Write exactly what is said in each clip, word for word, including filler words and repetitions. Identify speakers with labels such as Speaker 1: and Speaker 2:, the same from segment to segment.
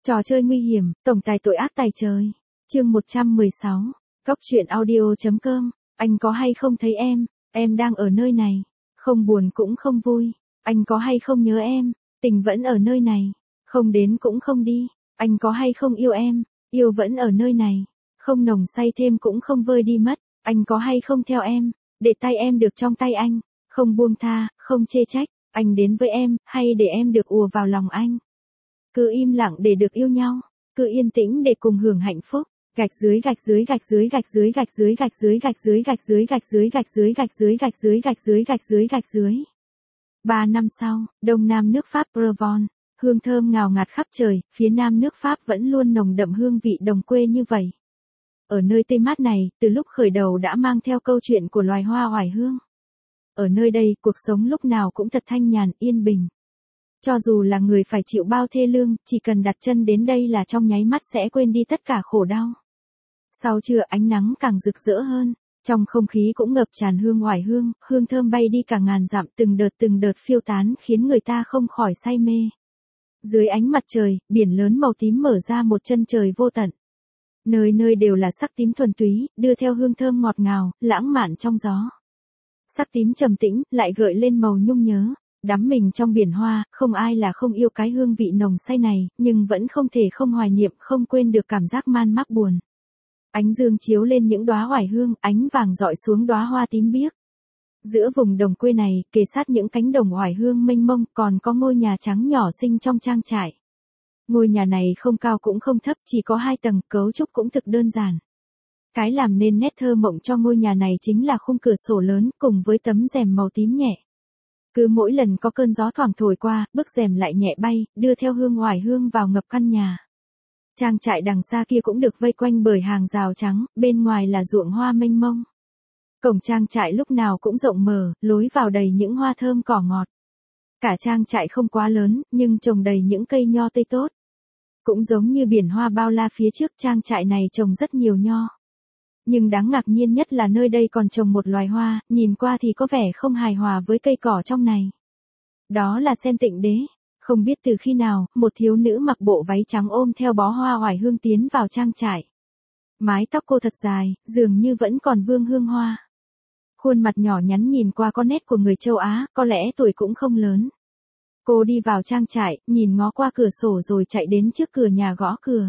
Speaker 1: Trò chơi nguy hiểm, tổng tài tội ác tài trời. Chương một trăm mười sáu. Góc truyện audio.com. Anh có hay không thấy em? Em đang ở nơi này. Không buồn cũng không vui. Anh có hay không nhớ em? Tình vẫn ở nơi này. Không đến cũng không đi. Anh có hay không yêu em? Yêu vẫn ở nơi này. Không nồng say thêm cũng không vơi đi mất. Anh có hay không theo em? Để tay em được trong tay anh. Không buông tha, không chê trách. Anh đến với em, hay để em được ùa vào lòng anh? Cứ im lặng để được yêu nhau, cứ yên tĩnh để cùng hưởng hạnh phúc. Gạch dưới gạch dưới gạch dưới gạch dưới gạch dưới gạch dưới gạch dưới gạch dưới gạch dưới gạch dưới gạch dưới gạch dưới gạch dưới gạch dưới gạch dưới. Ba năm sau, đông nam nước Pháp Provence, hương thơm ngào ngạt khắp trời, phía nam nước Pháp vẫn luôn nồng đậm hương vị đồng quê như vậy. Ở nơi tươi mát này, từ lúc khởi đầu đã mang theo câu chuyện của loài hoa oải hương. Ở nơi đây, cuộc sống lúc nào cũng thật thanh nhàn, yên bình. Cho dù là người phải chịu bao thê lương, chỉ cần đặt chân đến đây là trong nháy mắt sẽ quên đi tất cả khổ đau. Sau trưa ánh nắng càng rực rỡ hơn, trong không khí cũng ngập tràn hương oải hương, hương thơm bay đi cả ngàn dặm, từng đợt từng đợt phiêu tán khiến người ta không khỏi say mê. Dưới ánh mặt trời, biển lớn màu tím mở ra một chân trời vô tận. Nơi nơi đều là sắc tím thuần túy, đưa theo hương thơm ngọt ngào, lãng mạn trong gió. Sắc tím trầm tĩnh, lại gợi lên màu nhung nhớ. Đắm mình trong biển hoa, không ai là không yêu cái hương vị nồng say này, nhưng vẫn không thể không hoài niệm, không quên được cảm giác man mác buồn. Ánh dương chiếu lên những đóa oải hương, ánh vàng rọi xuống đóa hoa tím biếc. Giữa vùng đồng quê này, kề sát những cánh đồng oải hương mênh mông, còn có ngôi nhà trắng nhỏ xinh trong trang trại. Ngôi nhà này không cao cũng không thấp, chỉ có hai tầng, cấu trúc cũng thực đơn giản. Cái làm nên nét thơ mộng cho ngôi nhà này chính là khung cửa sổ lớn, cùng với tấm rèm màu tím nhẹ. Cứ mỗi lần có cơn gió thoảng thổi qua, bức rèm lại nhẹ bay, đưa theo hương oải hương vào ngập căn nhà. Trang trại đằng xa kia cũng được vây quanh bởi hàng rào trắng, bên ngoài là ruộng hoa mênh mông. Cổng trang trại lúc nào cũng rộng mở, lối vào đầy những hoa thơm cỏ ngọt. Cả trang trại không quá lớn, nhưng trồng đầy những cây nho tây tốt. Cũng giống như biển hoa bao la phía trước, trang trại này trồng rất nhiều nho. Nhưng đáng ngạc nhiên nhất là nơi đây còn trồng một loài hoa, nhìn qua thì có vẻ không hài hòa với cây cỏ trong này. Đó là sen tịnh đế. Không biết từ khi nào, một thiếu nữ mặc bộ váy trắng ôm theo bó hoa oải hương tiến vào trang trại. Mái tóc cô thật dài, dường như vẫn còn vương hương hoa. Khuôn mặt nhỏ nhắn nhìn qua có nét của người châu Á, có lẽ tuổi cũng không lớn. Cô đi vào trang trại, nhìn ngó qua cửa sổ rồi chạy đến trước cửa nhà gõ cửa.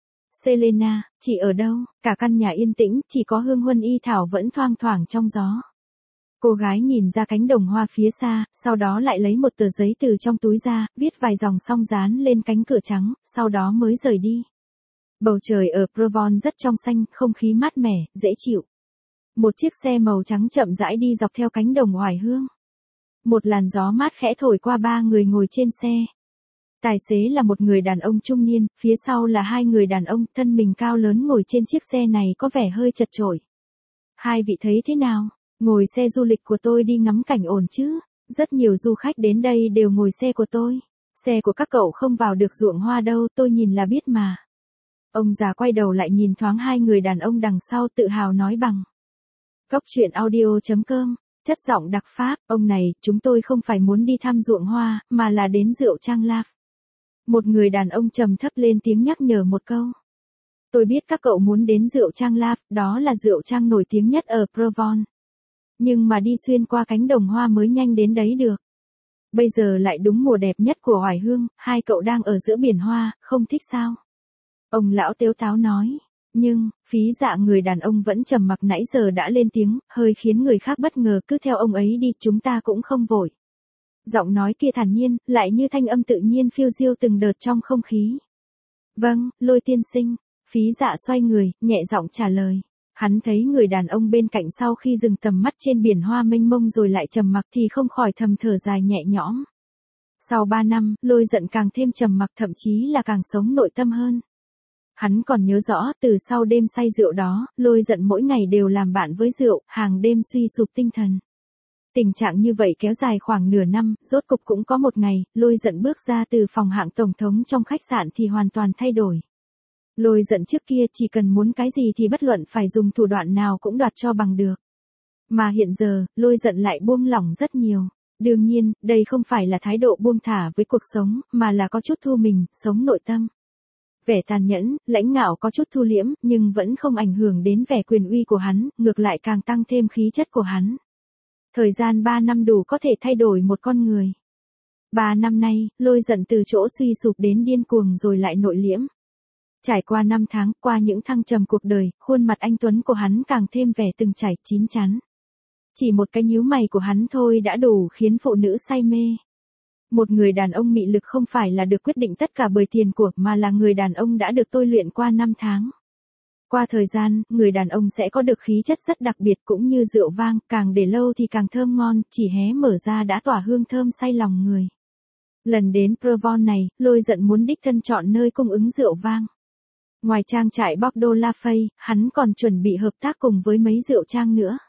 Speaker 1: Selena, chị ở đâu? Cả căn nhà yên tĩnh, chỉ có hương huân y thảo vẫn thoang thoảng trong gió. Cô gái nhìn ra cánh đồng hoa phía xa, sau đó lại lấy một tờ giấy từ trong túi ra, viết vài dòng xong dán lên cánh cửa trắng, sau đó mới rời đi. Bầu trời ở Provence rất trong xanh, không khí mát mẻ, dễ chịu. Một chiếc xe màu trắng chậm rãi đi dọc theo cánh đồng oải hương. Một làn gió mát khẽ thổi qua ba người ngồi trên xe. Tài xế là một người đàn ông trung niên, phía sau là hai người đàn ông, thân mình cao lớn ngồi trên chiếc xe này có vẻ hơi chật chội. Hai vị thấy thế nào? Ngồi xe du lịch của tôi đi ngắm cảnh ổn chứ? Rất nhiều du khách đến đây đều ngồi xe của tôi. Xe của các cậu không vào được ruộng hoa đâu, tôi nhìn là biết mà. Ông già quay đầu lại nhìn thoáng hai người đàn ông đằng sau, tự hào nói bằng góc truyện audio.com. Chất giọng đặc Pháp, ông này, chúng tôi không phải muốn đi thăm ruộng hoa, mà là đến rượu Trang Laf. Một người đàn ông trầm thấp lên tiếng nhắc nhở một câu. Tôi biết các cậu muốn đến rượu Trang Laf, đó là rượu Trang nổi tiếng nhất ở Provence. Nhưng mà đi xuyên qua cánh đồng hoa mới nhanh đến đấy được. Bây giờ lại đúng mùa đẹp nhất của oải hương, hai cậu đang ở giữa biển hoa, không thích sao? Ông lão tếu táo nói. Nhưng, phí dạ người đàn ông vẫn trầm mặc nãy giờ đã lên tiếng, hơi khiến người khác bất ngờ, cứ theo ông ấy đi, chúng ta cũng không vội. Giọng nói kia thản nhiên, lại như thanh âm tự nhiên phiêu diêu từng đợt trong không khí. Vâng, Lôi tiên sinh. Phí dạ xoay người, nhẹ giọng trả lời. Hắn thấy người đàn ông bên cạnh sau khi dừng tầm mắt trên biển hoa mênh mông rồi lại trầm mặc thì không khỏi thầm thở dài nhẹ nhõm. Sau ba năm, Lôi giận càng thêm trầm mặc, thậm chí là càng sống nội tâm hơn. Hắn còn nhớ rõ, từ sau đêm say rượu đó, Lôi giận mỗi ngày đều làm bạn với rượu, hàng đêm suy sụp tinh thần. Tình trạng như vậy kéo dài khoảng nửa năm, rốt cục cũng có một ngày, Lôi giận bước ra từ phòng hạng tổng thống trong khách sạn thì hoàn toàn thay đổi. Lôi giận trước kia chỉ cần muốn cái gì thì bất luận phải dùng thủ đoạn nào cũng đoạt cho bằng được. Mà hiện giờ, Lôi giận lại buông lỏng rất nhiều. Đương nhiên, đây không phải là thái độ buông thả với cuộc sống, mà là có chút thu mình, sống nội tâm. Vẻ tàn nhẫn, lãnh ngạo có chút thu liễm, nhưng vẫn không ảnh hưởng đến vẻ quyền uy của hắn, ngược lại càng tăng thêm khí chất của hắn. Thời gian ba năm đủ có thể thay đổi một con người. Ba năm nay, Lôi Dận từ chỗ suy sụp đến điên cuồng rồi lại nội liễm. Trải qua năm tháng, qua những thăng trầm cuộc đời, khuôn mặt anh tuấn của hắn càng thêm vẻ từng trải, chín chắn. Chỉ một cái nhíu mày của hắn thôi đã đủ khiến phụ nữ say mê. Một người đàn ông mị lực không phải là được quyết định tất cả bởi tiền của, mà là người đàn ông đã được tôi luyện qua năm tháng. Qua thời gian, người đàn ông sẽ có được khí chất rất đặc biệt cũng như rượu vang, càng để lâu thì càng thơm ngon, chỉ hé mở ra đã tỏa hương thơm say lòng người. Lần đến Provence này, Lôi Dận muốn đích thân chọn nơi cung ứng rượu vang. Ngoài trang trại Bordeaux La Fay, hắn còn chuẩn bị hợp tác cùng với mấy rượu trang nữa.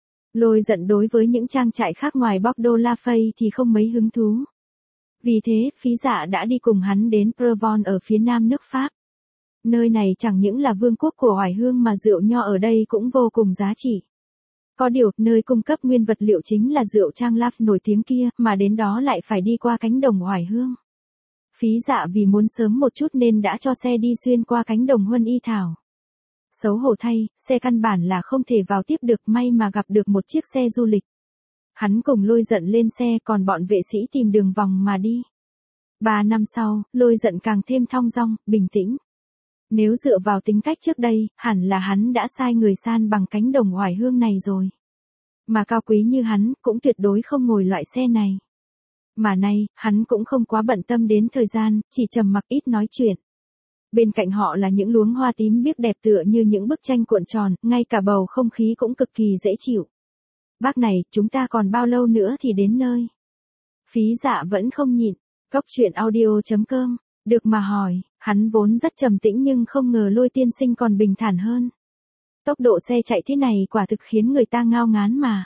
Speaker 1: Lôi Dận đối với những trang trại khác ngoài Bordeaux La Fay thì không mấy hứng thú. Vì thế, Phí Dạ đã đi cùng hắn đến Provence ở phía nam nước Pháp. Nơi này chẳng những là vương quốc của oải hương mà rượu nho ở đây cũng vô cùng giá trị. Có điều, nơi cung cấp nguyên vật liệu chính là rượu trang Laf nổi tiếng kia, mà đến đó lại phải đi qua cánh đồng oải hương. Phí Dạ vì muốn sớm một chút nên đã cho xe đi xuyên qua cánh đồng Huân Y Thảo. Xấu hổ thay, xe căn bản là không thể vào tiếp được, may mà gặp được một chiếc xe du lịch. Hắn cùng Lôi Dận lên xe, còn bọn vệ sĩ tìm đường vòng mà đi. Ba năm sau, Lôi Dận càng thêm thong dong, bình tĩnh. Nếu dựa vào tính cách trước đây, hẳn là hắn đã sai người san bằng cánh đồng oải hương này rồi. Mà cao quý như hắn, cũng tuyệt đối không ngồi loại xe này. Mà nay, hắn cũng không quá bận tâm đến thời gian, chỉ trầm mặc ít nói chuyện. Bên cạnh họ là những luống hoa tím biếc đẹp tựa như những bức tranh cuộn tròn, ngay cả bầu không khí cũng cực kỳ dễ chịu. Bác này, chúng ta còn bao lâu nữa thì đến nơi? Phí Dạ vẫn không nhịn. Góc truyện audio chấm com. Được mà hỏi, hắn vốn rất trầm tĩnh nhưng không ngờ Lôi tiên sinh còn bình thản hơn. Tốc độ xe chạy thế này quả thực khiến người ta ngao ngán mà.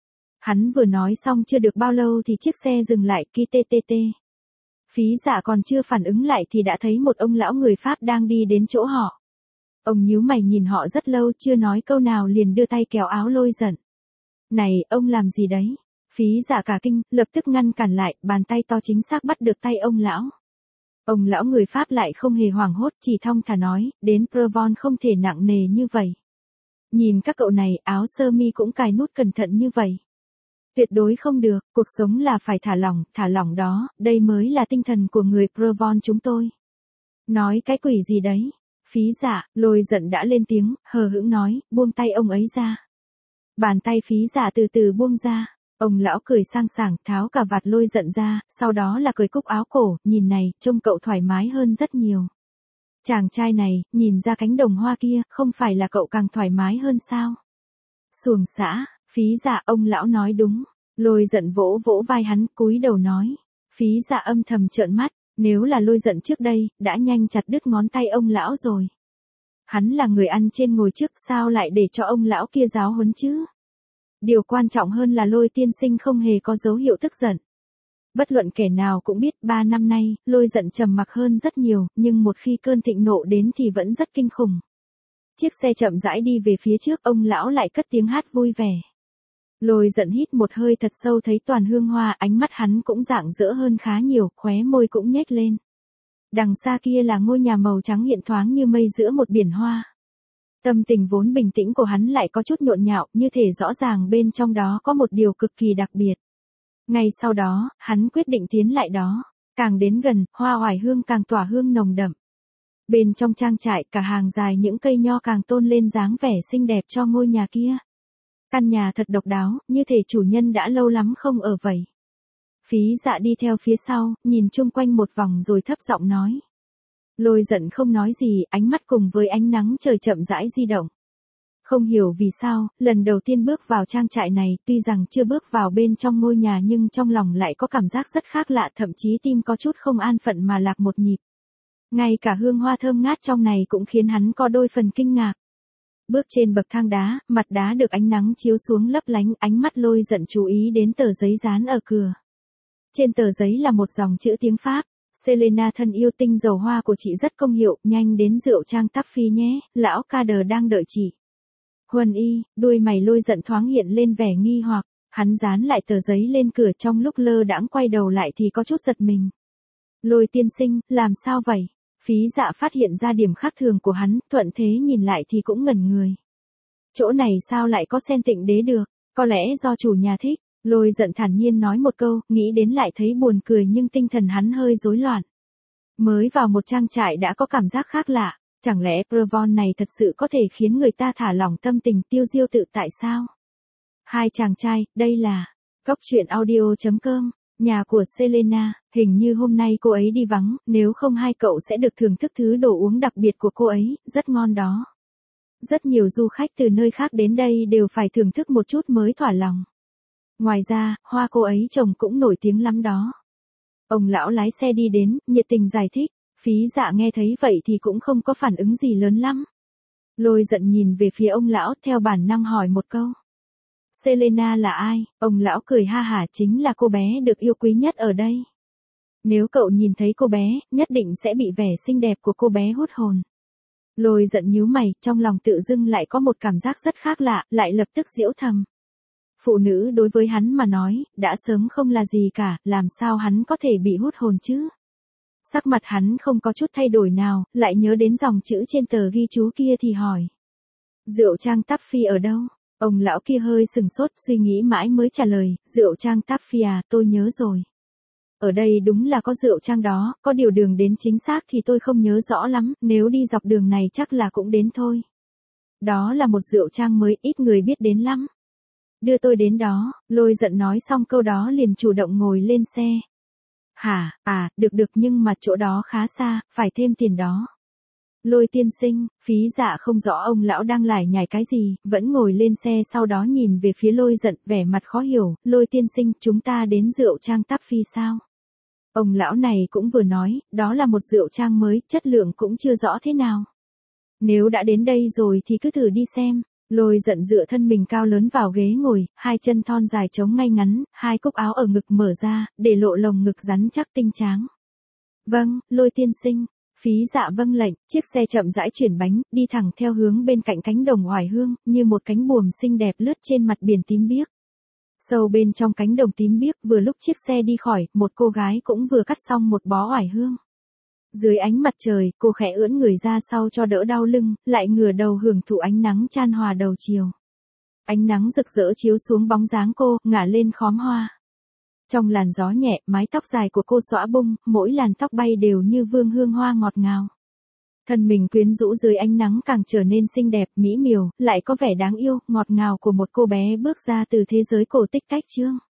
Speaker 1: Hắn vừa nói xong chưa được bao lâu thì chiếc xe dừng lại, ki tê tê tê. Phí Dạ còn chưa phản ứng lại thì đã thấy một ông lão người Pháp đang đi đến chỗ họ. Ông nhíu mày nhìn họ rất lâu, chưa nói câu nào liền đưa tay kéo áo Lôi Dận. Này, ông làm gì đấy? Phí Dạ cả kinh, lập tức ngăn cản lại, bàn tay to chính xác bắt được tay ông lão. Ông lão người Pháp lại không hề hoảng hốt, chỉ thong thả nói, đến Provence không thể nặng nề như vậy. Nhìn các cậu này, áo sơ mi cũng cài nút cẩn thận như vậy. Tuyệt đối không được, cuộc sống là phải thả lỏng, thả lỏng đó, đây mới là tinh thần của người Provence chúng tôi. Nói cái quỷ gì đấy? Phí Dạ, Lôi Dận đã lên tiếng, hờ hững nói, buông tay ông ấy ra. Bàn tay Phí Dạ từ từ buông ra. Ông lão cười sang sảng, tháo cà vạt Lôi Dận ra, sau đó là cởi cúc áo cổ, nhìn này, trông cậu thoải mái hơn rất nhiều. Chàng trai này, nhìn ra cánh đồng hoa kia, không phải là cậu càng thoải mái hơn sao? Xuồng xã, Phí Dạ, ông lão nói đúng. Lôi Dận vỗ vỗ vai hắn, cúi đầu nói. Phí Dạ âm thầm trợn mắt, nếu là Lôi Dận trước đây, đã nhanh chặt đứt ngón tay ông lão rồi. Hắn là người ăn trên ngồi trước, sao lại để cho ông lão kia giáo huấn chứ? Điều quan trọng hơn là Lôi tiên sinh không hề có dấu hiệu tức giận. Bất luận kẻ nào cũng biết ba năm nay, Lôi Dận trầm mặc hơn rất nhiều, nhưng một khi cơn thịnh nộ đến thì vẫn rất kinh khủng. Chiếc xe chậm rãi đi về phía trước, ông lão lại cất tiếng hát vui vẻ. Lôi Dận hít một hơi thật sâu thấy toàn hương hoa, ánh mắt hắn cũng rạng rỡ hơn khá nhiều, khóe môi cũng nhếch lên. Đằng xa kia là ngôi nhà màu trắng hiện thoáng như mây giữa một biển hoa. Tâm tình vốn bình tĩnh của hắn lại có chút nhộn nhạo, như thể rõ ràng bên trong đó có một điều cực kỳ đặc biệt. Ngay sau đó, hắn quyết định tiến lại đó. Càng đến gần, hoa oải hương càng tỏa hương nồng đậm. Bên trong trang trại, cả hàng dài những cây nho càng tôn lên dáng vẻ xinh đẹp cho ngôi nhà kia. Căn nhà thật độc đáo, như thể chủ nhân đã lâu lắm không ở vậy. Phí Dạ đi theo phía sau, nhìn chung quanh một vòng rồi thấp giọng nói. Lôi Dận không nói gì, ánh mắt cùng với ánh nắng trời chậm rãi di động. Không hiểu vì sao, lần đầu tiên bước vào trang trại này, tuy rằng chưa bước vào bên trong ngôi nhà nhưng trong lòng lại có cảm giác rất khác lạ, thậm chí tim có chút không an phận mà lạc một nhịp. Ngay cả hương hoa thơm ngát trong này cũng khiến hắn có đôi phần kinh ngạc. Bước trên bậc thang đá, mặt đá được ánh nắng chiếu xuống lấp lánh, ánh mắt Lôi Dận chú ý đến tờ giấy dán ở cửa. Trên tờ giấy là một dòng chữ tiếng Pháp. Selena thân yêu, tinh dầu hoa của chị rất công hiệu, nhanh đến rượu trang Taffy nhé, lão Kader đang đợi chị. Huân Y, đuôi mày Lôi Dận thoáng hiện lên vẻ nghi hoặc, hắn dán lại tờ giấy lên cửa, trong lúc lơ đãng quay đầu lại thì có chút giật mình. Lôi tiên sinh, làm sao vậy? Phí Dạ phát hiện ra điểm khác thường của hắn, thuận thế nhìn lại thì cũng ngẩn người. Chỗ này sao lại có sen tịnh đế được, có lẽ do chủ nhà thích. Lôi giận thản nhiên nói một câu, nghĩ đến lại thấy buồn cười nhưng tinh thần hắn hơi rối loạn. Mới vào một trang trại đã có cảm giác khác lạ, chẳng lẽ Provon này thật sự có thể khiến người ta thả lỏng tâm tình tiêu diêu tự tại sao? Hai chàng trai, đây là góc truyện audio chấm com, nhà của Selena, hình như hôm nay cô ấy đi vắng, nếu không hai cậu sẽ được thưởng thức thứ đồ uống đặc biệt của cô ấy, rất ngon đó. Rất nhiều du khách từ nơi khác đến đây đều phải thưởng thức một chút mới thỏa lòng. Ngoài ra, hoa cô ấy trồng cũng nổi tiếng lắm đó. Ông lão lái xe đi đến, nhiệt tình giải thích, Phí Dạ nghe thấy vậy thì cũng không có phản ứng gì lớn lắm. Lôi giận nhìn về phía ông lão theo bản năng hỏi một câu. Selena là ai? Ông lão cười ha hả, chính là cô bé được yêu quý nhất ở đây. Nếu cậu nhìn thấy cô bé, nhất định sẽ bị vẻ xinh đẹp của cô bé hút hồn. Lôi giận nhíu mày, trong lòng tự dưng lại có một cảm giác rất khác lạ, lại lập tức giễu thầm. Phụ nữ đối với hắn mà nói, đã sớm không là gì cả, làm sao hắn có thể bị hút hồn chứ? Sắc mặt hắn không có chút thay đổi nào, lại nhớ đến dòng chữ trên tờ ghi chú kia thì hỏi. Rượu Trang Taffy ở đâu? Ông lão kia hơi sừng sốt, suy nghĩ mãi mới trả lời, rượu Trang Taffy à, tôi nhớ rồi. Ở đây đúng là có rượu Trang đó, có điều đường đến chính xác thì tôi không nhớ rõ lắm, nếu đi dọc đường này chắc là cũng đến thôi. Đó là một rượu Trang mới, ít người biết đến lắm. Đưa tôi đến đó, Lôi giận nói xong câu đó liền chủ động ngồi lên xe. Hả, à, được được nhưng mà chỗ đó khá xa, phải thêm tiền đó. Lôi tiên sinh, Phí Dạ không rõ ông lão đang lải nhải cái gì, vẫn ngồi lên xe sau đó nhìn về phía Lôi giận, vẻ mặt khó hiểu, Lôi tiên sinh, chúng ta đến rượu Trang Taffy sao? Ông lão này cũng vừa nói, đó là một rượu Trang mới, chất lượng cũng chưa rõ thế nào. Nếu đã đến đây rồi thì cứ thử đi xem. Lôi giận dựa thân mình cao lớn vào ghế ngồi, hai chân thon dài chống ngay ngắn, hai cúc áo ở ngực mở ra, để lộ lồng ngực rắn chắc tinh tráng. Vâng, Lôi tiên sinh. Phí Dạ vâng lệnh, chiếc xe chậm rãi chuyển bánh, đi thẳng theo hướng bên cạnh cánh đồng oải hương, như một cánh buồm xinh đẹp lướt trên mặt biển tím biếc. Sâu bên trong cánh đồng tím biếc, vừa lúc chiếc xe đi khỏi, một cô gái cũng vừa cắt xong một bó oải hương. Dưới ánh mặt trời, cô khẽ ưỡn người ra sau cho đỡ đau lưng, lại ngửa đầu hưởng thụ ánh nắng chan hòa đầu chiều. Ánh nắng rực rỡ chiếu xuống bóng dáng cô, ngả lên khóm hoa. Trong làn gió nhẹ, mái tóc dài của cô xõa bung, mỗi làn tóc bay đều như vương hương hoa ngọt ngào. Thân mình quyến rũ dưới ánh nắng càng trở nên xinh đẹp, mỹ miều, lại có vẻ đáng yêu, ngọt ngào của một cô bé bước ra từ thế giới cổ tích cách chương.